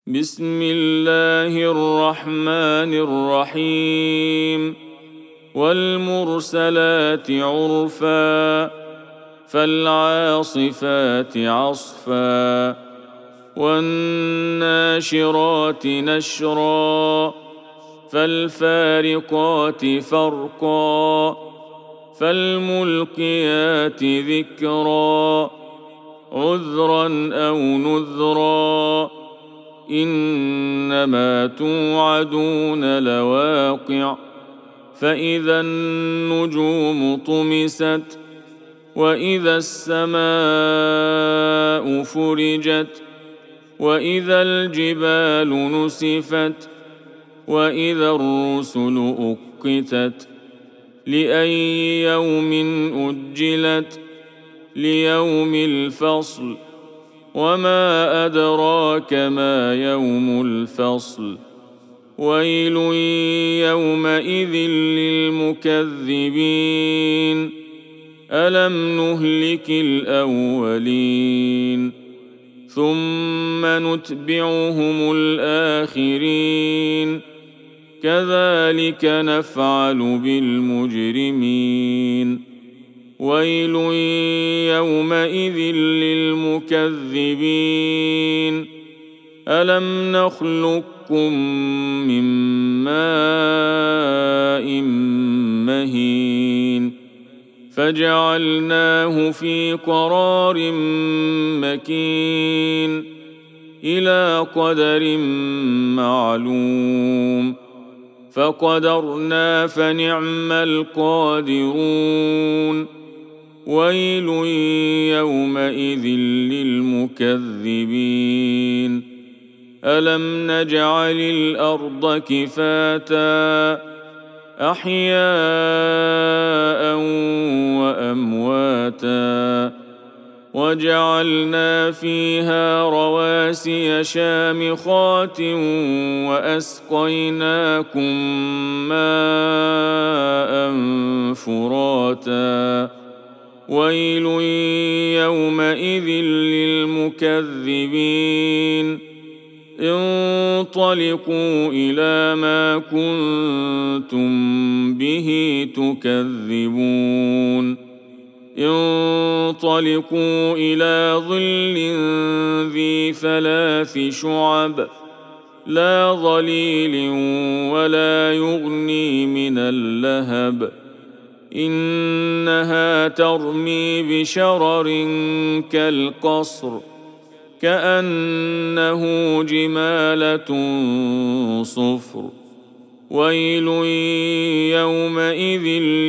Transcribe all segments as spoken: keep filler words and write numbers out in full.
بسم الله الرحمن الرحيم والمرسلات عرفا فالعاصفات عصفا والناشرات نشرا فالفارقات فرقا فالملقيات ذكرا عذرا أو نذرا إنما توعدون لواقع فإذا النجوم طمست وإذا السماء فرجت وإذا الجبال نسفت وإذا الرسل أقتت لأي يوم أجلت ليوم الفصل وما أدراك ما يوم الفصل ويل يومئذ للمكذبين ألم نهلك الأولين ثم نتبعهم الآخرين كذلك نفعل بالمجرمين ويل يومئذ للمكذبين ألم نخلقكم من ماء مهين فجعلناه في قرار مكين إلى قدر معلوم فقدرنا فنعم القادرون ويل يومئذ للمكذبين ألم نجعل الأرض كفاتا أحياء وأمواتا وجعلنا فيها رواسي شامخات وأسقيناكم ماء فراتا ويل يومئذ للمكذبين انطلقوا إلى ما كنتم به تكذبون انطلقوا إلى ظل ذي ثلاث شعب لا ظليل ولا يغني من اللهب إنها ترمي بشرر كالقصر كأنه جمالة صفر ويل يومئذ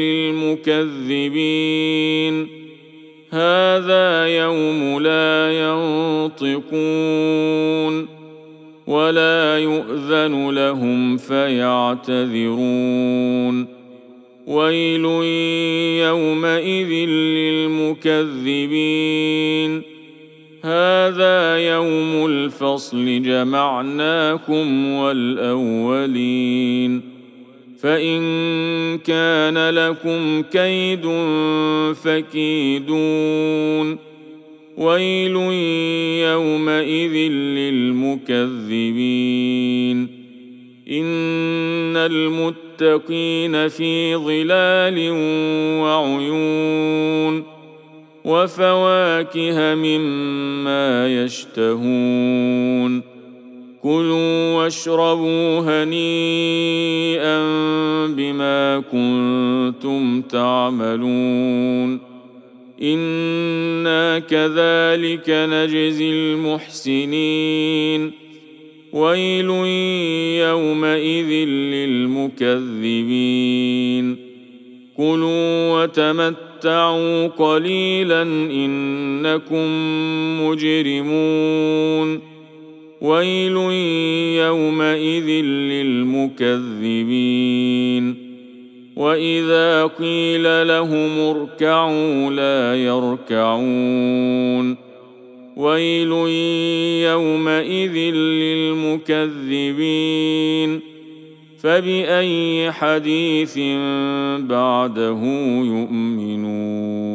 للمكذبين هذا يوم لا ينطقون ولا يؤذن لهم فيعتذرون ويل يومئذ للمكذبين هذا يوم الفصل جمعناكم والأولين فإن كان لكم كيد فكيدون ويل يومئذ للمكذبين إن المتقين في ظلال وعيون وفواكه مما يشتهون كلوا واشربوا هنيئا بما كنتم تعملون إنا كذلك نجزي المحسنين ويل يومئذ للمكذبين كلوا وتمتعوا قليلا إنكم مجرمون ويل يومئذ للمكذبين وإذا قيل لهم اركعوا لا يركعون ويل يومئذ للمكذبين فبأي حديث بعده يؤمنون